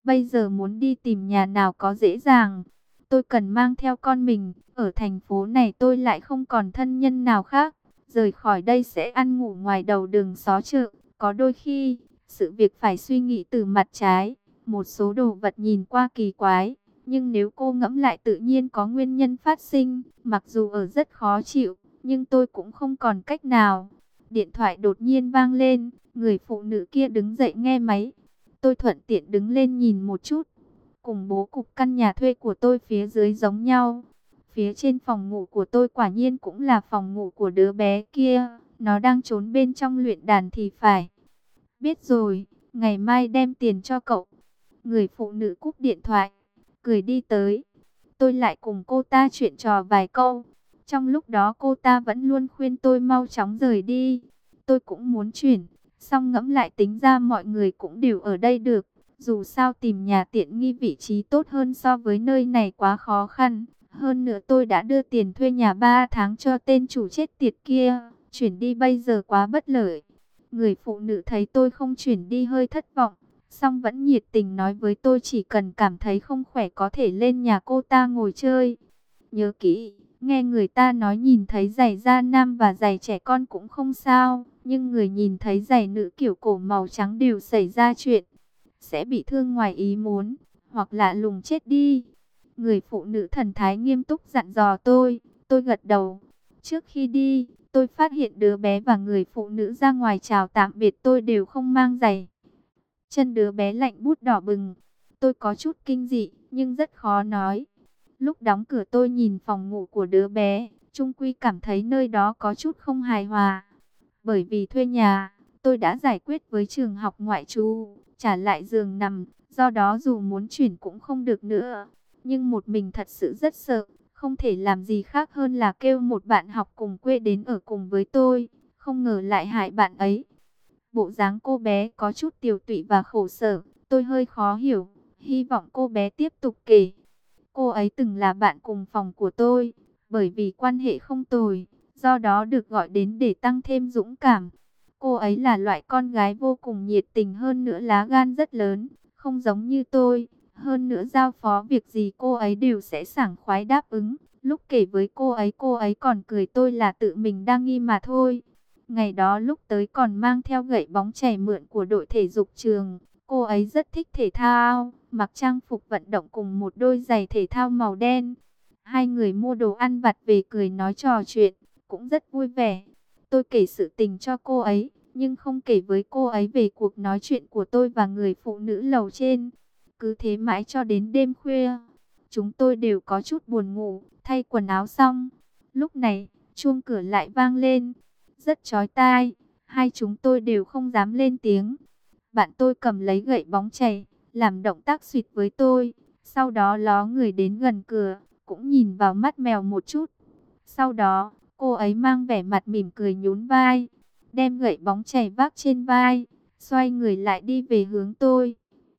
Bây giờ muốn đi tìm nhà nào có dễ dàng. Tôi cần mang theo con mình. Ở thành phố này tôi lại không còn thân nhân nào khác. Rời khỏi đây sẽ ăn ngủ ngoài đầu đường xó chợ. Có đôi khi, sự việc phải suy nghĩ từ mặt trái. Một số đồ vật nhìn qua kỳ quái, nhưng nếu cô ngẫm lại tự nhiên có nguyên nhân phát sinh. Mặc dù ở rất khó chịu, nhưng tôi cũng không còn cách nào. Điện thoại đột nhiên vang lên, người phụ nữ kia đứng dậy nghe máy. Tôi thuận tiện đứng lên nhìn một chút. Cùng bố cục căn nhà thuê của tôi phía dưới giống nhau. Phía trên phòng ngủ của tôi quả nhiên cũng là phòng ngủ của đứa bé kia. Nó đang trốn bên trong luyện đàn thì phải. Biết rồi, ngày mai đem tiền cho cậu. Người phụ nữ cúp điện thoại, cười đi tới. Tôi lại cùng cô ta chuyện trò vài câu. Trong lúc đó cô ta vẫn luôn khuyên tôi mau chóng rời đi. Tôi cũng muốn chuyển, xong ngẫm lại tính ra mọi người cũng đều ở đây được. Dù sao tìm nhà tiện nghi vị trí tốt hơn so với nơi này quá khó khăn. Hơn nữa tôi đã đưa tiền thuê nhà 3 tháng cho tên chủ chết tiệt kia. Chuyển đi bây giờ quá bất lợi. Người phụ nữ thấy tôi không chuyển đi hơi thất vọng. Song vẫn nhiệt tình nói với tôi chỉ cần cảm thấy không khỏe có thể lên nhà cô ta ngồi chơi. Nhớ kỹ, nghe người ta nói nhìn thấy giày da nam và giày trẻ con cũng không sao. Nhưng người nhìn thấy giày nữ kiểu cổ màu trắng đều xảy ra chuyện. Sẽ bị thương ngoài ý muốn, hoặc lạ lùng chết đi. Người phụ nữ thần thái nghiêm túc dặn dò tôi gật đầu. Trước khi đi, tôi phát hiện đứa bé và người phụ nữ ra ngoài chào tạm biệt tôi đều không mang giày. Chân đứa bé lạnh buốt đỏ bừng. Tôi có chút kinh dị, nhưng rất khó nói. Lúc đóng cửa tôi nhìn phòng ngủ của đứa bé, chung quy cảm thấy nơi đó có chút không hài hòa. Bởi vì thuê nhà, tôi đã giải quyết với trường học ngoại trú, trả lại giường nằm, do đó dù muốn chuyển cũng không được nữa. Nhưng một mình thật sự rất sợ, không thể làm gì khác hơn là kêu một bạn học cùng quê đến ở cùng với tôi, không ngờ lại hại bạn ấy. Bộ dáng cô bé có chút tiều tụy và khổ sở, tôi hơi khó hiểu, hy vọng cô bé tiếp tục kể. Cô ấy từng là bạn cùng phòng của tôi, bởi vì quan hệ không tồi, do đó được gọi đến để tăng thêm dũng cảm. Cô ấy là loại con gái vô cùng nhiệt tình, hơn nữa lá gan rất lớn, không giống như tôi. Hơn nữa giao phó việc gì cô ấy đều sẽ sảng khoái đáp ứng. Lúc kể với cô ấy còn cười tôi là tự mình đang nghi mà thôi. Ngày đó lúc tới còn mang theo gậy bóng chảy mượn của đội thể dục trường. Cô ấy rất thích thể thao, mặc trang phục vận động cùng một đôi giày thể thao màu đen. Hai người mua đồ ăn vặt về cười nói trò chuyện, cũng rất vui vẻ. Tôi kể sự tình cho cô ấy, nhưng không kể với cô ấy về cuộc nói chuyện của tôi và người phụ nữ lầu trên. Cứ thế mãi cho đến đêm khuya, chúng tôi đều có chút buồn ngủ, thay quần áo xong. Lúc này, chuông cửa lại vang lên, rất chói tai, hai chúng tôi đều không dám lên tiếng. Bạn tôi cầm lấy gậy bóng chày, làm động tác xịt với tôi, sau đó ló người đến gần cửa, cũng nhìn vào mắt mèo một chút. Sau đó, cô ấy mang vẻ mặt mỉm cười nhún vai, đem gậy bóng chày vác trên vai, xoay người lại đi về hướng tôi.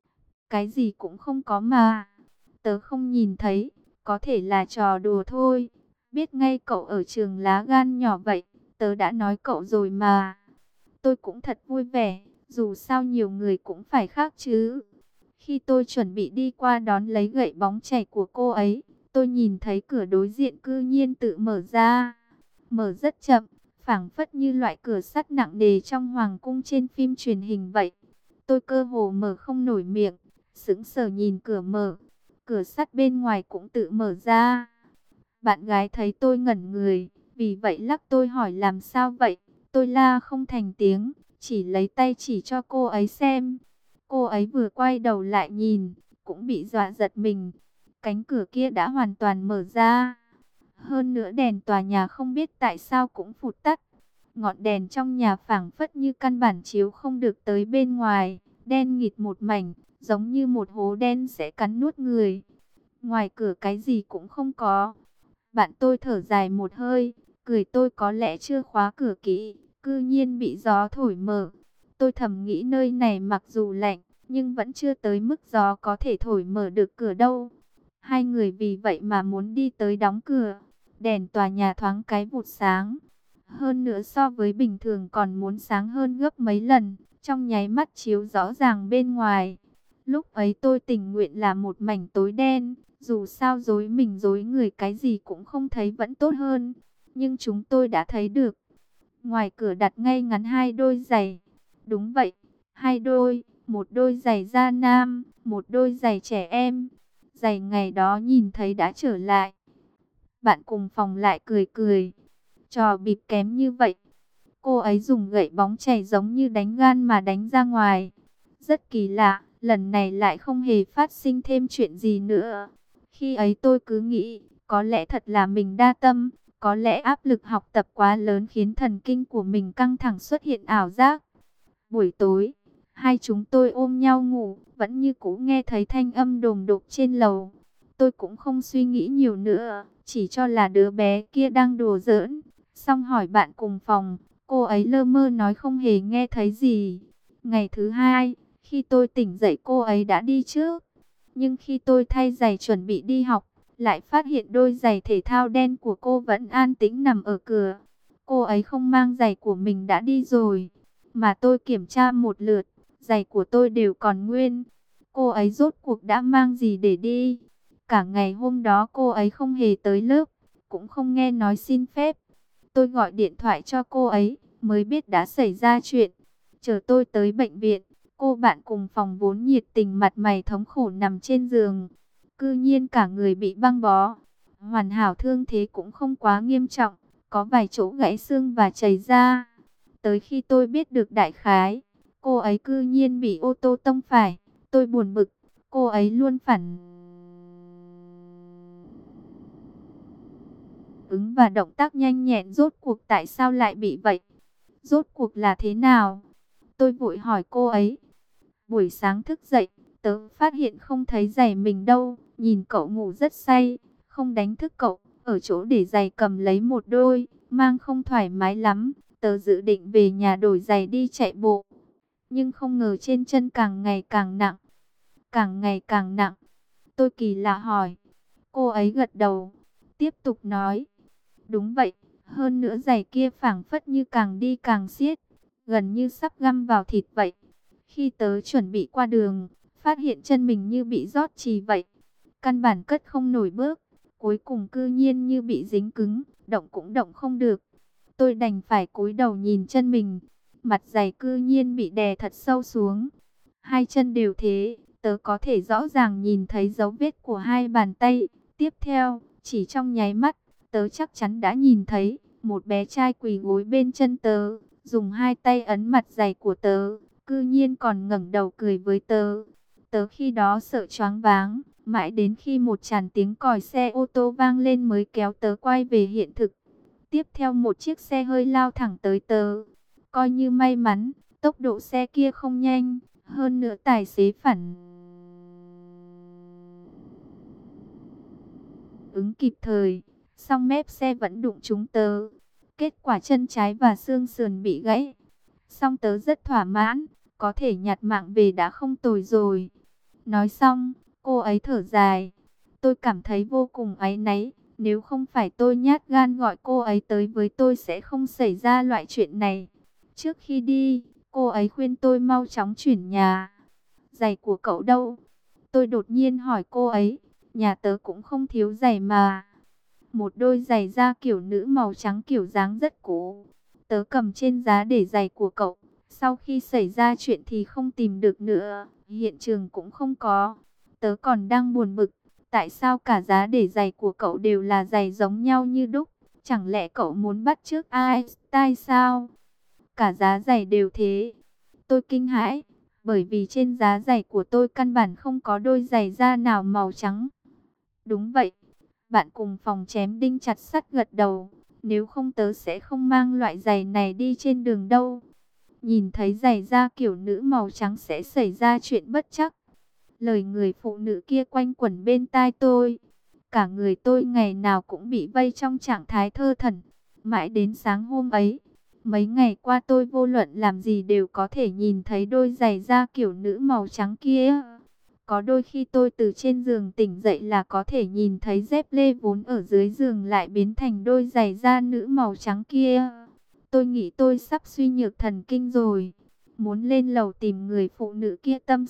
Cái gì cũng không có mà, tớ không nhìn thấy, có thể là trò đùa thôi. Biết ngay cậu ở trường lá gan nhỏ vậy, tớ đã nói cậu rồi mà. Tôi cũng thật vui vẻ, dù sao nhiều người cũng phải khác chứ. Khi tôi chuẩn bị đi qua đón lấy gậy bóng chày của cô ấy, tôi nhìn thấy cửa đối diện cư nhiên tự mở ra. Mở rất chậm, phảng phất như loại cửa sắt nặng nề trong hoàng cung trên phim truyền hình vậy. Tôi cơ hồ mở không nổi miệng, sững sờ nhìn cửa mở. Cửa sắt bên ngoài cũng tự mở ra. Bạn gái thấy tôi ngẩn người, vì vậy lắc tôi hỏi làm sao vậy. Tôi la không thành tiếng, chỉ lấy tay chỉ cho cô ấy xem. Cô ấy vừa quay đầu lại nhìn, cũng bị dọa giật mình. Cánh cửa kia đã hoàn toàn mở ra. Hơn nữa đèn tòa nhà không biết tại sao cũng phụt tắt. Ngọn đèn trong nhà phảng phất như căn bản chiếu không được tới bên ngoài. Đen nghịt một mảnh, giống như một hố đen sẽ cắn nuốt người. Ngoài cửa cái gì cũng không có. Bạn tôi thở dài một hơi, cười tôi có lẽ chưa khóa cửa kỹ, cư nhiên bị gió thổi mở. Tôi thầm nghĩ nơi này mặc dù lạnh, nhưng vẫn chưa tới mức gió có thể thổi mở được cửa đâu. Hai người vì vậy mà muốn đi tới đóng cửa. Đèn tòa nhà thoáng cái vụt sáng. Hơn nữa so với bình thường còn muốn sáng hơn gấp mấy lần, trong nháy mắt chiếu rõ ràng bên ngoài. Lúc ấy tôi tình nguyện là một mảnh tối đen, dù sao dối mình dối người cái gì cũng không thấy vẫn tốt hơn. Nhưng chúng tôi đã thấy được. Ngoài cửa đặt ngay ngắn hai đôi giày. Đúng vậy, hai đôi, một đôi giày da nam, một đôi giày trẻ em. Giày ngày đó nhìn thấy đã trở lại. Bạn cùng phòng lại cười cười. Trò bịp kém như vậy. Cô ấy dùng gậy bóng chảy giống như đánh gan mà đánh ra ngoài. Rất kỳ lạ, lần này lại không hề phát sinh thêm chuyện gì nữa. Khi ấy tôi cứ nghĩ, có lẽ thật là mình đa tâm, có lẽ áp lực học tập quá lớn khiến thần kinh của mình căng thẳng xuất hiện ảo giác. Buổi tối, hai chúng tôi ôm nhau ngủ, vẫn như cũ nghe thấy thanh âm đồm đột trên lầu. Tôi cũng không suy nghĩ nhiều nữa, chỉ cho là đứa bé kia đang đùa giỡn. Xong hỏi bạn cùng phòng, cô ấy lơ mơ nói không hề nghe thấy gì. Ngày thứ hai, khi tôi tỉnh dậy cô ấy đã đi trước. Nhưng khi tôi thay giày chuẩn bị đi học, lại phát hiện đôi giày thể thao đen của cô vẫn an tĩnh nằm ở cửa. Cô ấy không mang giày của mình đã đi rồi. Mà tôi kiểm tra một lượt, giày của tôi đều còn nguyên. Cô ấy rốt cuộc đã mang gì để đi? Cả ngày hôm đó cô ấy không hề tới lớp, cũng không nghe nói xin phép. Tôi gọi điện thoại cho cô ấy, mới biết đã xảy ra chuyện. Chờ tôi tới bệnh viện, cô bạn cùng phòng vốn nhiệt tình mặt mày thống khổ nằm trên giường. Cư nhiên cả người bị băng bó. Hoàn hảo thương thế cũng không quá nghiêm trọng, có vài chỗ gãy xương và chảy da. Tới khi tôi biết được đại khái, cô ấy cư nhiên bị ô tô tông phải. Tôi buồn bực, cô ấy luôn phản ứng và động tác nhanh nhẹn, rốt cuộc tại sao lại bị vậy? Rốt cuộc là thế nào? Tôi vội hỏi cô ấy. Buổi sáng thức dậy, tớ phát hiện không thấy giày mình đâu, nhìn cậu ngủ rất say, không đánh thức cậu, ở chỗ để giày cầm lấy một đôi, mang không thoải mái lắm, tớ dự định về nhà đổi giày đi chạy bộ. Nhưng không ngờ trên chân càng ngày càng nặng, càng ngày càng nặng. Tôi kỳ lạ hỏi, cô ấy gật đầu, tiếp tục nói, đúng vậy, hơn nữa giày kia phảng phất như càng đi càng siết, gần như sắp găm vào thịt vậy. Khi tớ chuẩn bị qua đường, phát hiện chân mình như bị rót chì vậy. Căn bản cất không nổi bước, cuối cùng cư nhiên như bị dính cứng, động cũng động không được. Tôi đành phải cúi đầu nhìn chân mình, mặt giày cư nhiên bị đè thật sâu xuống. Hai chân đều thế, tớ có thể rõ ràng nhìn thấy dấu vết của hai bàn tay. Tiếp theo, chỉ trong nháy mắt, tớ chắc chắn đã nhìn thấy một bé trai quỳ gối bên chân tớ, dùng hai tay ấn mặt giày của tớ, cư nhiên còn ngẩng đầu cười với tớ. Tớ khi đó sợ choáng váng, mãi đến khi một tràng tiếng còi xe ô tô vang lên mới kéo tớ quay về hiện thực. Tiếp theo một chiếc xe hơi lao thẳng tới tớ. Coi như may mắn, tốc độ xe kia không nhanh, hơn nữa tài xế phản ứng kịp thời, song mép xe vẫn đụng trúng tớ. Kết quả chân trái và xương sườn bị gãy. Song tớ rất thỏa mãn, có thể nhặt mạng về đã không tồi rồi. Nói xong, cô ấy thở dài. Tôi cảm thấy vô cùng áy náy. Nếu không phải tôi nhát gan gọi cô ấy tới với tôi sẽ không xảy ra loại chuyện này. Trước khi đi, cô ấy khuyên tôi mau chóng chuyển nhà. Giày của cậu đâu? Tôi đột nhiên hỏi cô ấy. Nhà tớ cũng không thiếu giày mà. Một đôi giày da kiểu nữ màu trắng kiểu dáng rất cũ. Tớ cầm trên giá để giày của cậu. Sau khi xảy ra chuyện thì không tìm được nữa. Hiện trường cũng không có. Tớ còn đang buồn bực. Tại sao cả giá để giày của cậu đều là giày giống nhau như đúc? Chẳng lẽ cậu muốn bắt chước Einstein sao? Cả giá giày đều thế. Tôi kinh hãi. Bởi vì trên giá giày của tôi căn bản không có đôi giày da nào màu trắng. Đúng vậy. Bạn cùng phòng chém đinh chặt sắt gật đầu. Nếu không tớ sẽ không mang loại giày này đi trên đường đâu. Nhìn thấy giày da kiểu nữ màu trắng sẽ xảy ra chuyện bất trắc. Lời người phụ nữ kia quanh quẩn bên tai tôi. Cả người tôi ngày nào cũng bị vây trong trạng thái thơ thẩn. Mãi đến sáng hôm ấy. Mấy ngày qua tôi vô luận làm gì đều có thể nhìn thấy đôi giày da kiểu nữ màu trắng kia. Có đôi khi tôi từ trên giường tỉnh dậy là có thể nhìn thấy dép lê vốn ở dưới giường lại biến thành đôi giày da nữ màu trắng kia. Tôi nghĩ tôi sắp suy nhược thần kinh rồi. Muốn lên lầu tìm người phụ nữ kia tâm sự.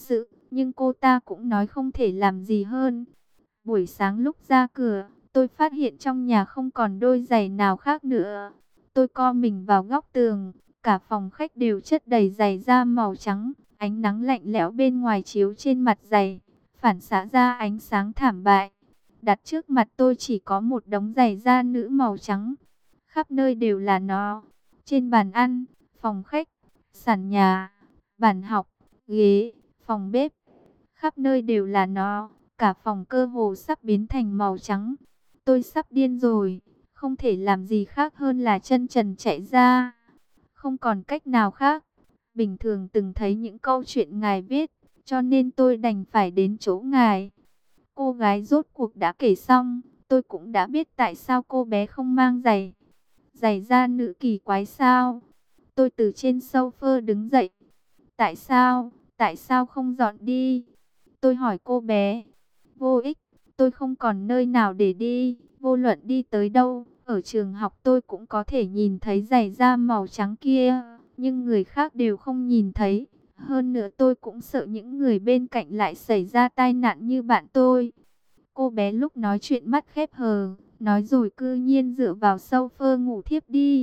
nhưng cô ta cũng nói không thể làm gì hơn. Buổi sáng lúc ra cửa, tôi phát hiện trong nhà không còn đôi giày nào khác nữa. Tôi co mình vào góc tường, cả phòng khách đều chất đầy giày da màu trắng. Ánh nắng lạnh lẽo bên ngoài chiếu trên mặt giày, phản xạ ra ánh sáng thảm bại. Đặt trước mặt tôi chỉ có một đống giày da nữ màu trắng. Khắp nơi đều là nó. Trên bàn ăn, phòng khách, sàn nhà, bàn học, ghế, phòng bếp. Khắp nơi đều là nó. Cả phòng cơ hồ sắp biến thành màu trắng. Tôi sắp điên rồi. Không thể làm gì khác hơn là chân trần chạy ra. Không còn cách nào khác. Bình thường từng thấy những câu chuyện ngài viết, cho nên tôi đành phải đến chỗ ngài. Cô gái rốt cuộc đã kể xong. Tôi cũng đã biết tại sao cô bé không mang giày. Giày da nữ kỳ quái sao? Tôi từ trên sofa đứng dậy. Tại sao? Tại sao không dọn đi? Tôi hỏi cô bé. Vô ích, tôi không còn nơi nào để đi. Vô luận đi tới đâu, ở trường học tôi cũng có thể nhìn thấy giày da màu trắng kia. Nhưng người khác đều không nhìn thấy. Hơn nữa tôi cũng sợ những người bên cạnh lại xảy ra tai nạn như bạn tôi. Cô bé lúc nói chuyện mắt khép hờ, nói rồi cư nhiên dựa vào sofa ngủ thiếp đi.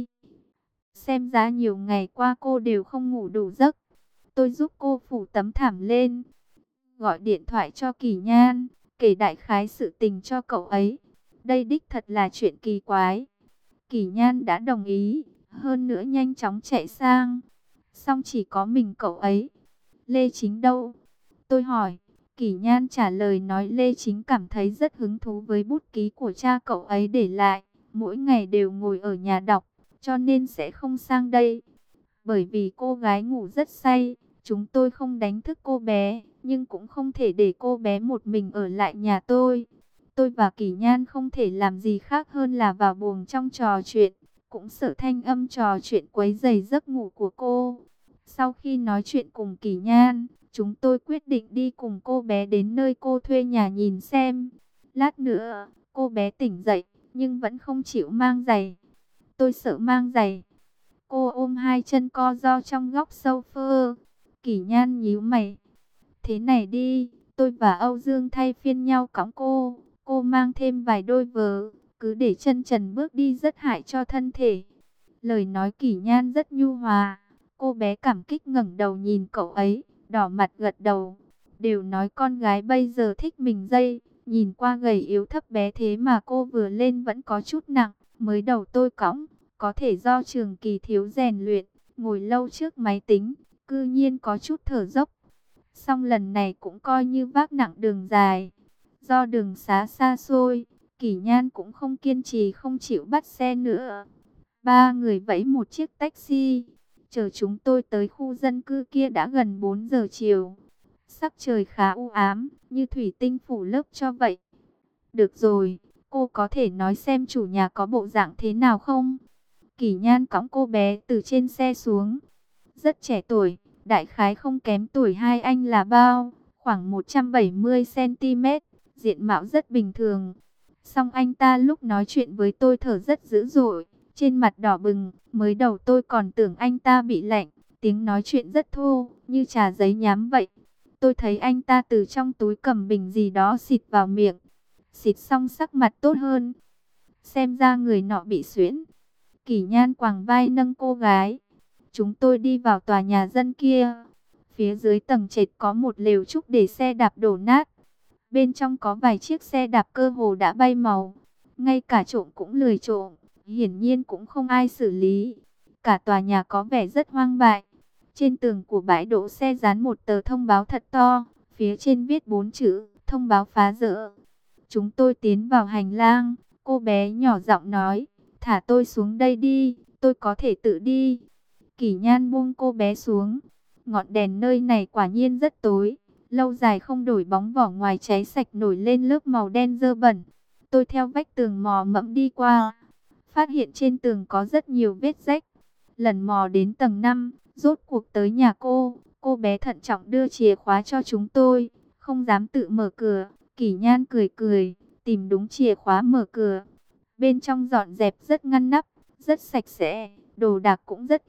Xem ra nhiều ngày qua cô đều không ngủ đủ giấc. Tôi giúp cô phủ tấm thảm lên, gọi điện thoại cho Kỳ Nhan, kể đại khái sự tình cho cậu ấy. Đây đích thật là chuyện kỳ quái. Kỳ Nhan đã đồng ý, hơn nữa nhanh chóng chạy sang. Xong chỉ có mình cậu ấy. Lê Chính đâu? Tôi hỏi. Kỳ Nhan trả lời nói Lê Chính cảm thấy rất hứng thú với bút ký của cha cậu ấy để lại. Mỗi ngày đều ngồi ở nhà đọc, cho nên sẽ không sang đây. Bởi vì cô gái ngủ rất say, chúng tôi không đánh thức cô bé, nhưng cũng không thể để cô bé một mình ở lại nhà tôi. Tôi và Kỳ Nhan không thể làm gì khác hơn là vào buồng trong trò chuyện, cũng sợ thanh âm trò chuyện quấy rầy giấc ngủ của cô. Sau khi nói chuyện cùng Kỳ Nhan, chúng tôi quyết định đi cùng cô bé đến nơi cô thuê nhà nhìn xem. Lát nữa, cô bé tỉnh dậy, nhưng vẫn không chịu mang giày. Tôi sợ mang giày. Cô ôm hai chân co ro trong góc sofa. Kỳ Nhan nhíu mày. Thế này đi, tôi và Âu Dương thay phiên nhau cõng cô. Cô mang thêm vài đôi vớ, cứ để chân trần bước đi rất hại cho thân thể. Lời nói Kỳ Nhan rất nhu hòa. Cô bé cảm kích ngẩng đầu nhìn cậu ấy, đỏ mặt gật đầu. Đều nói con gái bây giờ thích mình dây. Nhìn qua gầy yếu thấp bé thế mà cô vừa lên vẫn có chút nặng. Mới đầu tôi cõng, có thể do Trường Kỳ thiếu rèn luyện, ngồi lâu trước máy tính, cư nhiên có chút thở dốc. Xong lần này cũng coi như vác nặng đường dài. Do đường xá xa xôi, Kỳ Nhan cũng không kiên trì không chịu bắt xe nữa. Ba người vẫy một chiếc taxi, chờ chúng tôi tới khu dân cư kia đã gần 4 giờ chiều. Sắc trời khá u ám, như thủy tinh phủ lớp cho vậy. Được rồi, cô có thể nói xem chủ nhà có bộ dạng thế nào không? Kỳ Nhan cõng cô bé từ trên xe xuống. Rất trẻ tuổi, đại khái không kém tuổi hai anh là bao, khoảng 170 cm, diện mạo rất bình thường. Song anh ta lúc nói chuyện với tôi thở rất dữ dội, trên mặt đỏ bừng, mới đầu tôi còn tưởng anh ta bị lạnh, tiếng nói chuyện rất thô, như trà giấy nhám vậy. Tôi thấy anh ta từ trong túi cầm bình gì đó xịt vào miệng, xịt xong sắc mặt tốt hơn. Xem ra người nọ bị suyễn. Kỳ Nhan quàng vai nâng cô gái. Chúng tôi đi vào tòa nhà dân kia. Phía dưới tầng trệt có một lều trúc để xe đạp đổ nát. Bên trong có vài chiếc xe đạp cơ hồ đã bay màu. Ngay cả trộm cũng lười trộm. Hiển nhiên cũng không ai xử lý. Cả tòa nhà có vẻ rất hoang bại. Trên tường của bãi đỗ xe dán một tờ thông báo thật to. Phía trên viết 4 chữ, thông báo phá rỡ. Chúng tôi tiến vào hành lang. Cô bé nhỏ giọng nói, thả tôi xuống đây đi, tôi có thể tự đi. Kỳ Nhan buông cô bé xuống. Ngọn đèn nơi này quả nhiên rất tối. Lâu dài không đổi bóng vỏ ngoài cháy sạch nổi lên lớp màu đen dơ bẩn. Tôi theo vách tường mò mẫm đi qua. Phát hiện trên tường có rất nhiều vết rách. Lần mò đến tầng 5, rốt cuộc tới nhà cô. Cô bé thận trọng đưa chìa khóa cho chúng tôi. Không dám tự mở cửa. Kỳ Nhan cười cười, tìm đúng chìa khóa mở cửa. Bên trong dọn dẹp rất ngăn nắp, rất sạch sẽ, đồ đạc cũng rất ít.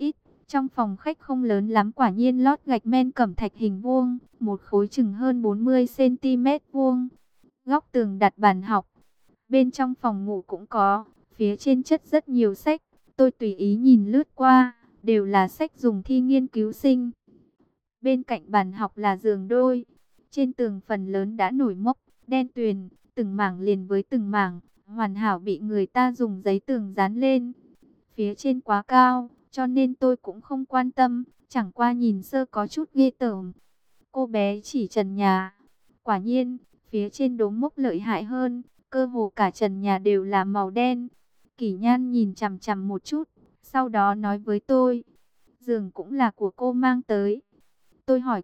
Trong phòng khách không lớn lắm, quả nhiên lót gạch men cẩm thạch hình vuông, một khối chừng hơn 40 cm vuông. Góc tường đặt bàn học. Bên trong phòng ngủ cũng có, phía trên chất rất nhiều sách. Tôi tùy ý nhìn lướt qua, đều là sách dùng thi nghiên cứu sinh. Bên cạnh bàn học là giường đôi. Trên tường phần lớn đã nổi mốc, đen tuyền, từng mảng liền với từng mảng, hoàn hảo bị người ta dùng giấy tường dán lên. Phía trên quá cao, cho nên tôi cũng không quan tâm, chẳng qua nhìn sơ có chút ghê tởm. Cô bé chỉ trần nhà. Quả nhiên, phía trên đốm mốc lợi hại hơn, cơ hồ cả trần nhà đều là màu đen. Kỷ Nhan nhìn chằm chằm một chút, sau đó nói với tôi, giường cũng là của cô mang tới. Tôi hỏi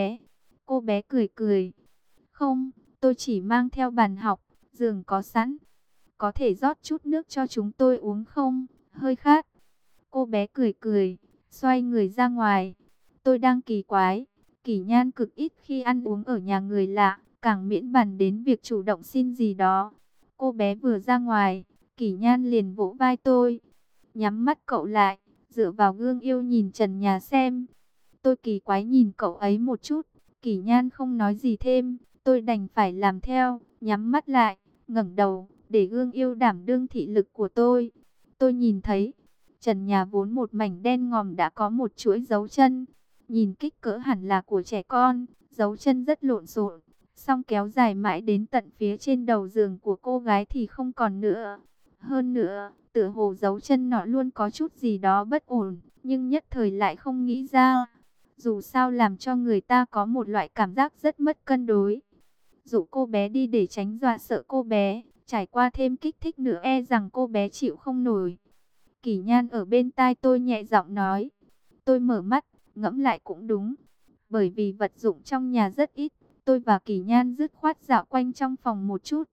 cô bé cười cười. Không, tôi chỉ mang theo bàn học, giường có sẵn. Có thể rót chút nước cho chúng tôi uống không? Hơi khát. Cô bé cười cười, xoay người ra ngoài. Tôi đang kỳ quái, Kỷ Nhan cực ít khi ăn uống ở nhà người lạ, càng miễn bàn đến việc chủ động xin gì đó. Cô bé vừa ra ngoài, Kỷ Nhan liền vỗ vai tôi. Nhắm mắt cậu lại, dựa vào gương yêu nhìn trần nhà xem. Tôi kỳ quái nhìn cậu ấy một chút, Kỷ Nhan không nói gì thêm, tôi đành phải làm theo, nhắm mắt lại, ngẩng đầu, để gương yêu đảm đương thị lực của tôi. Tôi nhìn thấy, trần nhà vốn một mảnh đen ngòm đã có một chuỗi dấu chân, nhìn kích cỡ hẳn là của trẻ con, dấu chân rất lộn xộn, song kéo dài mãi đến tận phía trên đầu giường của cô gái thì không còn nữa. Hơn nữa, tựa hồ dấu chân nọ luôn có chút gì đó bất ổn, nhưng nhất thời lại không nghĩ ra. Dù sao làm cho người ta có một loại cảm giác rất mất cân đối. Dụ cô bé đi để tránh dọa sợ cô bé, trải qua thêm kích thích nữa e rằng cô bé chịu không nổi. Kỷ Nhan ở bên tai tôi nhẹ giọng nói. Tôi mở mắt, ngẫm lại cũng đúng. Bởi vì vật dụng trong nhà rất ít, tôi và Kỷ Nhan dứt khoát dạo quanh trong phòng một chút.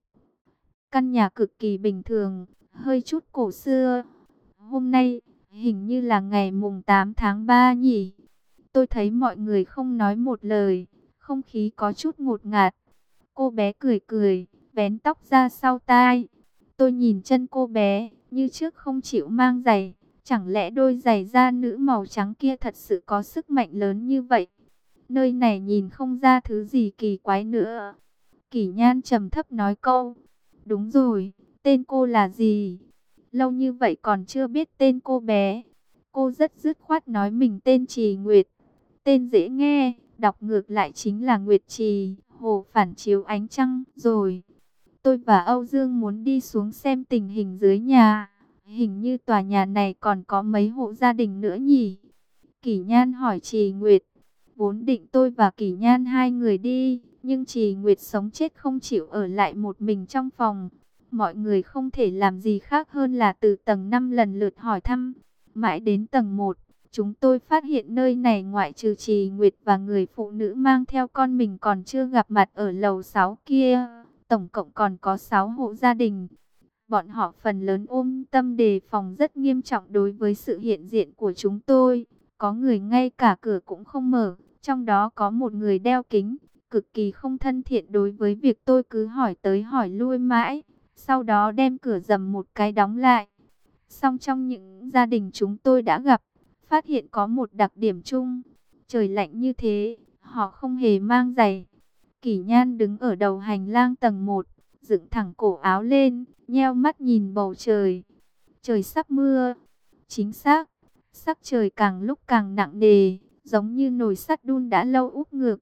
Căn nhà cực kỳ bình thường, hơi chút cổ xưa. Hôm nay, hình như là ngày mùng 8 tháng 3 nhỉ? Tôi thấy mọi người không nói một lời, không khí có chút ngột ngạt. Cô bé cười cười, vén tóc ra sau tai. Tôi nhìn chân cô bé, như trước không chịu mang giày. Chẳng lẽ đôi giày da nữ màu trắng kia thật sự có sức mạnh lớn như vậy? Nơi này nhìn không ra thứ gì kỳ quái nữa. Kỷ Nhan trầm thấp nói câu. Đúng rồi, tên cô là gì? Lâu như vậy còn chưa biết tên cô bé. Cô rất dứt khoát nói mình tên Trì Nguyệt. Tên dễ nghe, đọc ngược lại chính là Nguyệt Trì, hồ phản chiếu ánh trăng rồi. Tôi và Âu Dương muốn đi xuống xem tình hình dưới nhà. Hình như tòa nhà này còn có mấy hộ gia đình nữa nhỉ? Kỷ Nhan hỏi Trì Nguyệt. Vốn định tôi và Kỷ Nhan hai người đi, nhưng Trì Nguyệt sống chết không chịu ở lại một mình trong phòng. Mọi người không thể làm gì khác hơn là từ tầng 5 lần lượt hỏi thăm. Mãi đến tầng 1, chúng tôi phát hiện nơi này ngoại trừ Trì Nguyệt và người phụ nữ mang theo con mình còn chưa gặp mặt ở lầu 6 kia. Tổng cộng còn có 6 hộ gia đình. Bọn họ phần lớn ôm tâm đề phòng rất nghiêm trọng đối với sự hiện diện của chúng tôi. Có người ngay cả cửa cũng không mở, trong đó có một người đeo kính, cực kỳ không thân thiện đối với việc tôi cứ hỏi tới hỏi lui mãi. Sau đó đem cửa rầm một cái đóng lại. Song trong những gia đình chúng tôi đã gặp, phát hiện có một đặc điểm chung. Trời lạnh như thế, họ không hề mang giày. Kỷ Nhan đứng ở đầu hành lang tầng 1, dựng thẳng cổ áo lên, nheo mắt nhìn bầu trời. Trời sắp mưa. Chính xác, sắc trời càng lúc càng nặng nề, giống như nồi sắt đun đã lâu úp ngược.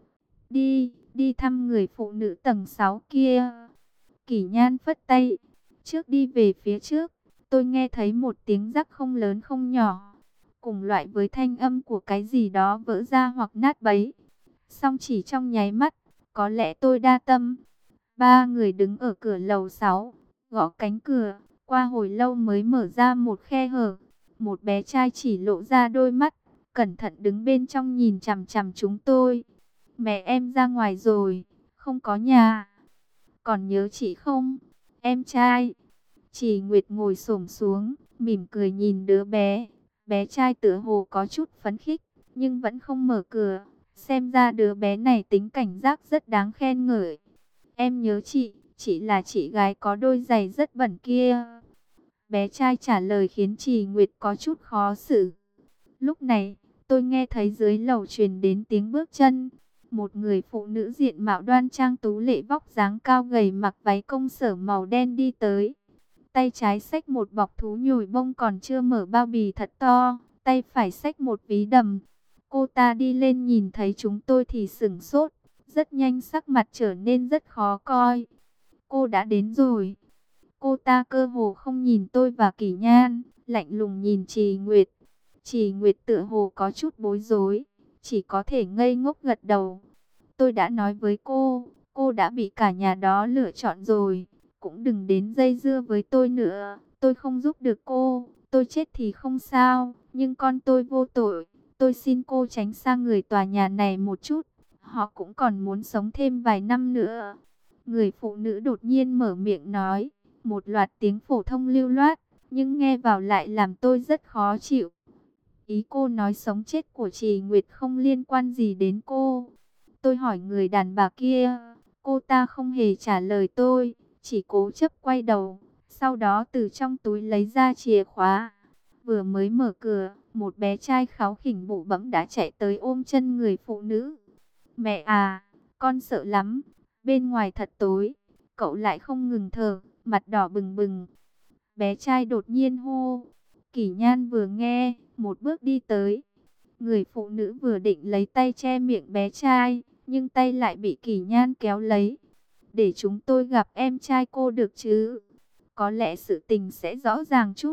Đi thăm người phụ nữ tầng 6 kia. Kỷ Nhan phất tay, trước đi về phía trước. Tôi nghe thấy một tiếng rắc không lớn không nhỏ, cùng loại với thanh âm của cái gì đó vỡ ra hoặc nát bấy. Song chỉ trong nháy mắt, có lẽ tôi đa tâm. Ba người đứng ở cửa lầu 6, gõ cánh cửa, qua hồi lâu mới mở ra một khe hở. Một bé trai chỉ lộ ra đôi mắt, cẩn thận đứng bên trong nhìn chằm chằm chúng tôi. Mẹ em ra ngoài rồi, không có nhà. Còn nhớ chị không, em trai? Chỉ Nguyệt ngồi xổm xuống, mỉm cười nhìn đứa bé. Bé trai tựa hồ có chút phấn khích, nhưng vẫn không mở cửa. Xem ra đứa bé này tính cảnh giác rất đáng khen ngợi. Em nhớ chị là chị gái có đôi giày rất bẩn kia. Bé trai trả lời khiến Trì Nguyệt có chút khó xử. Lúc này, tôi nghe thấy dưới lầu truyền đến tiếng bước chân. Một người phụ nữ diện mạo đoan trang tú lệ, vóc dáng cao gầy, mặc váy công sở màu đen đi tới. Tay trái xách một bọc thú nhồi bông còn chưa mở bao bì thật to, tay phải xách một ví đầm. Cô ta đi lên nhìn thấy chúng tôi thì sửng sốt, rất nhanh sắc mặt trở nên rất khó coi. Cô đã đến rồi. Cô ta cơ hồ không nhìn tôi và Kỷ Nhan, lạnh lùng nhìn Trì Nguyệt. Trì Nguyệt tựa hồ có chút bối rối, chỉ có thể ngây ngốc gật đầu. Tôi đã nói với cô đã bị cả nhà đó lựa chọn rồi. Cũng đừng đến dây dưa với tôi nữa, tôi không giúp được cô, tôi chết thì không sao, nhưng con tôi vô tội. Tôi xin cô tránh xa người tòa nhà này một chút, họ cũng còn muốn sống thêm vài năm nữa. Người phụ nữ đột nhiên mở miệng nói, một loạt tiếng phổ thông lưu loát, nhưng nghe vào lại làm tôi rất khó chịu. Ý cô nói sống chết của Trì Nguyệt không liên quan gì đến cô. Tôi hỏi người đàn bà kia, cô ta không hề trả lời tôi, chỉ cố chấp quay đầu. Sau đó từ trong túi lấy ra chìa khóa. Vừa mới mở cửa, một bé trai kháu khỉnh bụ bẫm đã chạy tới ôm chân người phụ nữ. Mẹ à, con sợ lắm, bên ngoài thật tối. Cậu lại không ngừng thở, mặt đỏ bừng bừng. Bé trai đột nhiên hô. Kỷ Nhan vừa nghe, một bước đi tới. Người phụ nữ vừa định lấy tay che miệng bé trai, nhưng tay lại bị Kỷ Nhan kéo lấy. Để chúng tôi gặp em trai cô được chứ? Có lẽ sự tình sẽ rõ ràng chút.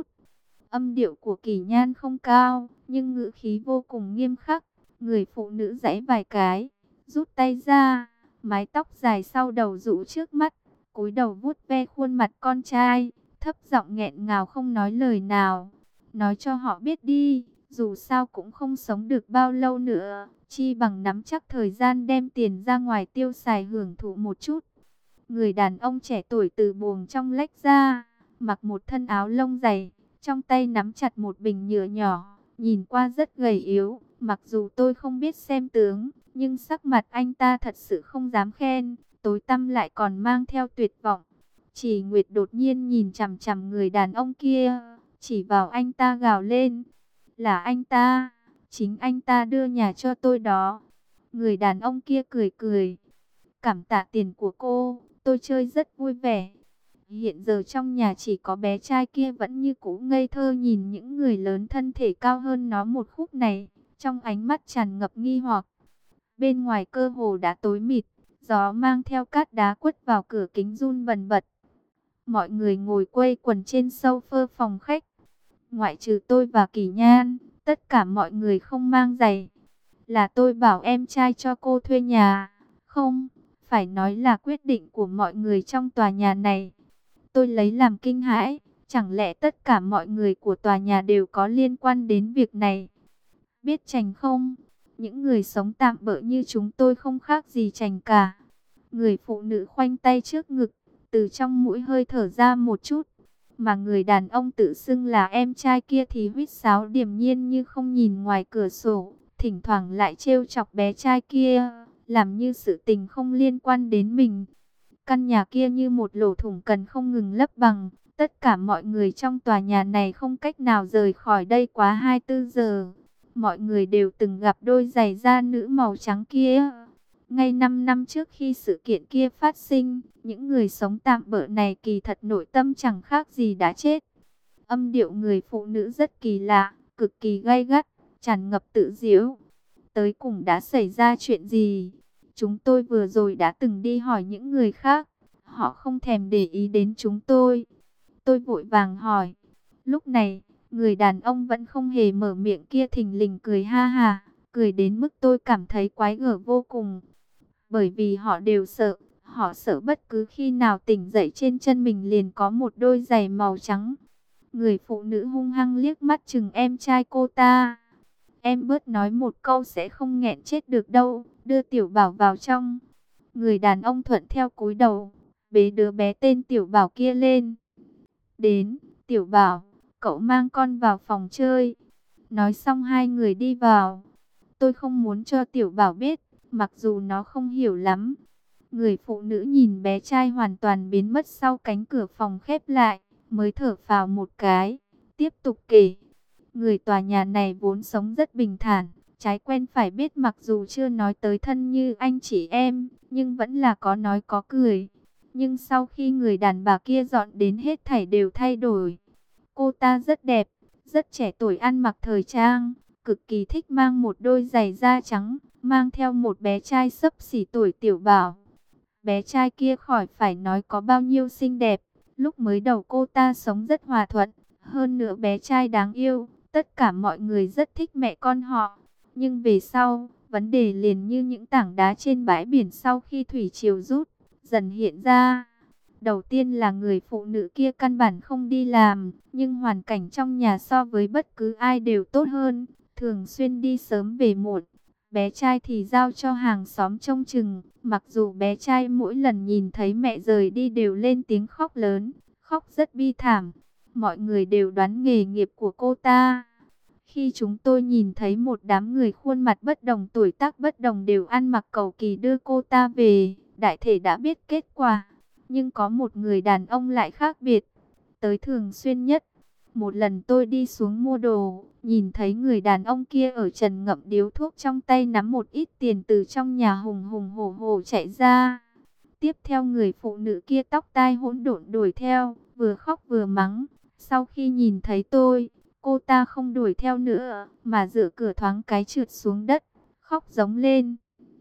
Âm điệu của Kỷ Nhan không cao, nhưng ngữ khí vô cùng nghiêm khắc. Người phụ nữ giãy vài cái, rút tay ra, mái tóc dài sau đầu rũ trước mắt, cúi đầu vuốt ve khuôn mặt con trai, thấp giọng nghẹn ngào không nói lời nào. Nói cho họ biết đi, dù sao cũng không sống được bao lâu nữa, chi bằng nắm chắc thời gian đem tiền ra ngoài tiêu xài hưởng thụ một chút. Người đàn ông trẻ tuổi từ buồng trong lách ra, mặc một thân áo lông dày, trong tay nắm chặt một bình nhựa nhỏ, nhìn qua rất gầy yếu. Mặc dù tôi không biết xem tướng, nhưng sắc mặt anh ta thật sự không dám khen, tối tăm lại còn mang theo tuyệt vọng. Chỉ Nguyệt đột nhiên nhìn chằm chằm người đàn ông kia, chỉ vào anh ta gào lên. Là anh ta, chính anh ta đưa nhà cho tôi đó. Người đàn ông kia cười cười. Cảm tạ tiền của cô, tôi chơi rất vui vẻ. Hiện giờ trong nhà chỉ có bé trai kia vẫn như cũ ngây thơ nhìn những người lớn thân thể cao hơn nó một khúc này, trong ánh mắt tràn ngập nghi hoặc. Bên ngoài cơ hồ đã tối mịt, gió mang theo cát đá quất vào cửa kính run bần bật. Mọi người ngồi quây quần trên sofa phòng khách. Ngoại trừ tôi và Kỷ Nhan, tất cả mọi người không mang giày. Là tôi bảo em trai cho cô thuê nhà. Không, phải nói là quyết định của mọi người trong tòa nhà này. Tôi lấy làm kinh hãi, chẳng lẽ tất cả mọi người của tòa nhà đều có liên quan đến việc này? Biết Trành không? Những người sống tạm bợ như chúng tôi không khác gì Trành cả. Người phụ nữ khoanh tay trước ngực, từ trong mũi hơi thở ra một chút. Mà người đàn ông tự xưng là em trai kia thì huýt sáo điềm nhiên như không nhìn ngoài cửa sổ, thỉnh thoảng lại trêu chọc bé trai kia, làm như sự tình không liên quan đến mình. Căn nhà kia như một lỗ thủng cần không ngừng lấp bằng. Tất cả mọi người trong tòa nhà này không cách nào rời khỏi đây quá 24 giờ. Mọi người đều từng gặp đôi giày da nữ màu trắng kia. Ngay 5 năm trước khi sự kiện kia phát sinh, những người sống tạm bợ này kỳ thật nội tâm chẳng khác gì đã chết. Âm điệu người phụ nữ rất kỳ lạ, cực kỳ gay gắt, tràn ngập tự giễu. Tới cùng đã xảy ra chuyện gì? Chúng tôi vừa rồi đã từng đi hỏi những người khác, họ không thèm để ý đến chúng tôi. Tôi vội vàng hỏi. Lúc này, người đàn ông vẫn không hề mở miệng kia thình lình cười ha ha, cười đến mức tôi cảm thấy quái gở vô cùng. Bởi vì họ đều sợ, họ sợ bất cứ khi nào tỉnh dậy trên chân mình liền có một đôi giày màu trắng. Người phụ nữ hung hăng liếc mắt chừng em trai cô ta. Em bớt nói một câu sẽ không nghẹn chết được đâu, đưa Tiểu Bảo vào trong. Người đàn ông thuận theo cúi đầu, bế đứa bé tên Tiểu Bảo kia lên. Đến, Tiểu Bảo, cậu mang con vào phòng chơi. Nói xong hai người đi vào. Tôi không muốn cho Tiểu Bảo biết, mặc dù nó không hiểu lắm. Người phụ nữ nhìn bé trai hoàn toàn biến mất sau cánh cửa phòng khép lại, mới thở phào một cái, tiếp tục kể. Người tòa nhà này vốn sống rất bình thản, trái quen phải biết, mặc dù chưa nói tới thân như anh chị em, nhưng vẫn là có nói có cười. Nhưng sau khi người đàn bà kia dọn đến, hết thảy đều thay đổi. Cô ta rất đẹp, rất trẻ tuổi, ăn mặc thời trang, cực kỳ thích mang một đôi giày da trắng, mang theo một bé trai xấp xỉ tuổi Tiểu Bảo. Bé trai kia khỏi phải nói có bao nhiêu xinh đẹp. Lúc mới đầu cô ta sống rất hòa thuận, hơn nữa bé trai đáng yêu, tất cả mọi người rất thích mẹ con họ. Nhưng về sau, vấn đề liền như những tảng đá trên bãi biển sau khi thủy triều rút, dần hiện ra. Đầu tiên là người phụ nữ kia căn bản không đi làm, nhưng hoàn cảnh trong nhà so với bất cứ ai đều tốt hơn, thường xuyên đi sớm về muộn. Bé trai thì giao cho hàng xóm trông chừng, mặc dù bé trai mỗi lần nhìn thấy mẹ rời đi đều lên tiếng khóc lớn, khóc rất bi thảm. Mọi người đều đoán nghề nghiệp của cô ta. Khi chúng tôi nhìn thấy một đám người khuôn mặt bất đồng, tuổi tác bất đồng đều ăn mặc cầu kỳ đưa cô ta về, đại thể đã biết kết quả. Nhưng có một người đàn ông lại khác biệt, tới thường xuyên nhất. Một lần tôi đi xuống mua đồ, nhìn thấy người đàn ông kia ở trần ngậm điếu thuốc trong tay, nắm một ít tiền từ trong nhà hùng hùng hổ hổ chạy ra. Tiếp theo người phụ nữ kia tóc tai hỗn độn đuổi theo, vừa khóc vừa mắng. Sau khi nhìn thấy tôi, cô ta không đuổi theo nữa, mà dựa cửa thoáng cái trượt xuống đất, khóc giống lên.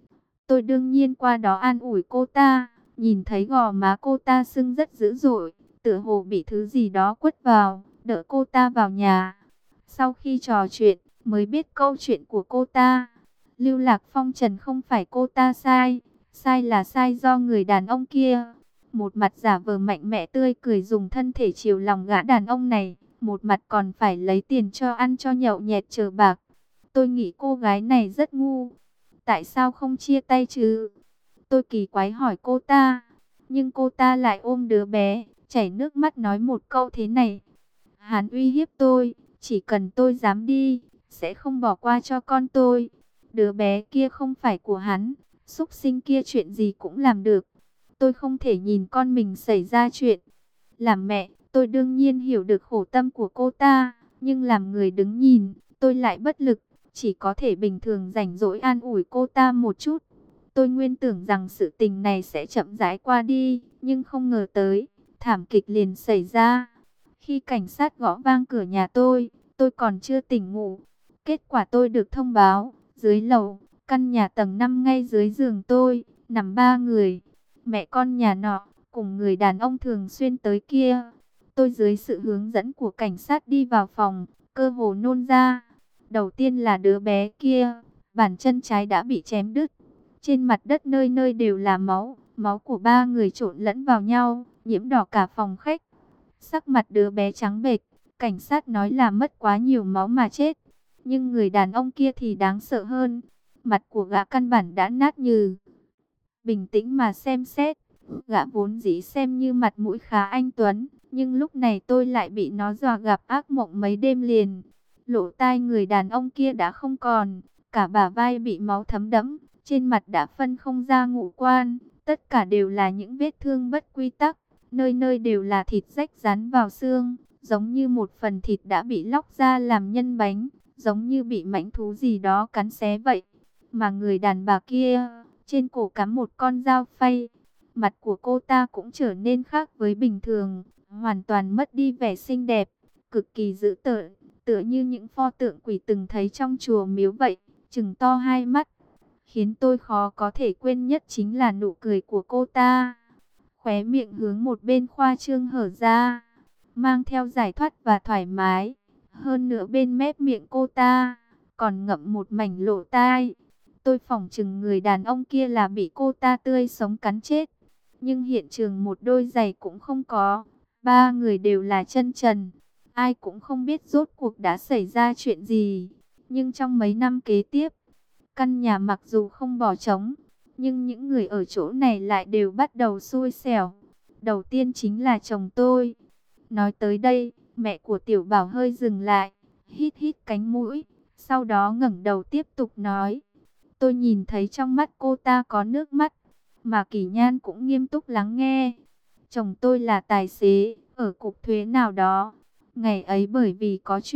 Tôi đương nhiên qua đó an ủi cô ta, nhìn thấy gò má cô ta sưng rất dữ dội, tựa hồ bị thứ gì đó quất vào, đỡ cô ta vào nhà. Sau khi trò chuyện, mới biết câu chuyện của cô ta. Lưu lạc phong trần không phải cô ta sai, sai là sai do người đàn ông kia. Một mặt giả vờ mạnh mẽ tươi cười dùng thân thể chiều lòng gã đàn ông này, một mặt còn phải lấy tiền cho ăn cho nhậu nhẹt chờ bạc. Tôi nghĩ cô gái này rất ngu. Tại sao không chia tay chứ? Tôi kỳ quái hỏi cô ta. Nhưng cô ta lại ôm đứa bé, chảy nước mắt nói một câu thế này: hắn uy hiếp tôi, chỉ cần tôi dám đi, sẽ không bỏ qua cho con tôi. Đứa bé kia không phải của hắn, súc sinh kia chuyện gì cũng làm được. Tôi không thể nhìn con mình xảy ra chuyện. Làm mẹ, tôi đương nhiên hiểu được khổ tâm của cô ta, nhưng làm người đứng nhìn, tôi lại bất lực, chỉ có thể bình thường rảnh rỗi an ủi cô ta một chút. Tôi nguyên tưởng rằng sự tình này sẽ chậm rãi qua đi, nhưng không ngờ tới, thảm kịch liền xảy ra. Khi cảnh sát gõ vang cửa nhà tôi còn chưa tỉnh ngủ. Kết quả tôi được thông báo, dưới lầu, căn nhà tầng 5 ngay dưới giường tôi, nằm 3 người. Mẹ con nhà nọ, cùng người đàn ông thường xuyên tới kia. Tôi dưới sự hướng dẫn của cảnh sát đi vào phòng, cơ hồ nôn ra. Đầu tiên là đứa bé kia, bàn chân trái đã bị chém đứt. Trên mặt đất nơi nơi đều là máu, máu của 3 người trộn lẫn vào nhau, nhiễm đỏ cả phòng khách. Sắc mặt đứa bé trắng bệch, cảnh sát nói là mất quá nhiều máu mà chết. Nhưng người đàn ông kia thì đáng sợ hơn, mặt của gã căn bản đã nát nhừ. Bình tĩnh mà xem xét, gã vốn dĩ xem như mặt mũi khá anh tuấn, nhưng lúc này tôi lại bị nó dọa gặp ác mộng mấy đêm liền. Lỗ tai người đàn ông kia đã không còn, cả bả vai bị máu thấm đẫm, trên mặt đã phân không ra ngũ quan, tất cả đều là những vết thương bất quy tắc, nơi nơi đều là thịt rách rán vào xương, giống như một phần thịt đã bị lóc ra làm nhân bánh, giống như bị mãnh thú gì đó cắn xé vậy. Mà người đàn bà kia, trên cổ cắm một con dao phay, mặt của cô ta cũng trở nên khác với bình thường, hoàn toàn mất đi vẻ xinh đẹp, cực kỳ dữ tợn, tựa như những pho tượng quỷ từng thấy trong chùa miếu vậy, trừng to hai mắt. Khiến tôi khó có thể quên nhất chính là nụ cười của cô ta. Khóe miệng hướng một bên khoa trương hở ra, mang theo giải thoát và thoải mái. Hơn nữa bên mép miệng cô ta còn ngậm một mảnh lỗ tai. Tôi phỏng chừng người đàn ông kia là bị cô ta tươi sống cắn chết. Nhưng hiện trường một đôi giày cũng không có. 3 người đều là chân trần. Ai cũng không biết rốt cuộc đã xảy ra chuyện gì. Nhưng trong mấy năm kế tiếp, căn nhà mặc dù không bỏ trống, nhưng những người ở chỗ này lại đều bắt đầu xui xẻo. Đầu tiên chính là chồng tôi. Nói tới đây, mẹ của Tiểu Bảo hơi dừng lại, hít hít cánh mũi, sau đó ngẩng đầu tiếp tục nói. Tôi nhìn thấy trong mắt cô ta có nước mắt, mà Kỷ Nhan cũng nghiêm túc lắng nghe. Chồng tôi là tài xế ở cục thuế nào đó. Ngày ấy bởi vì có chuyện,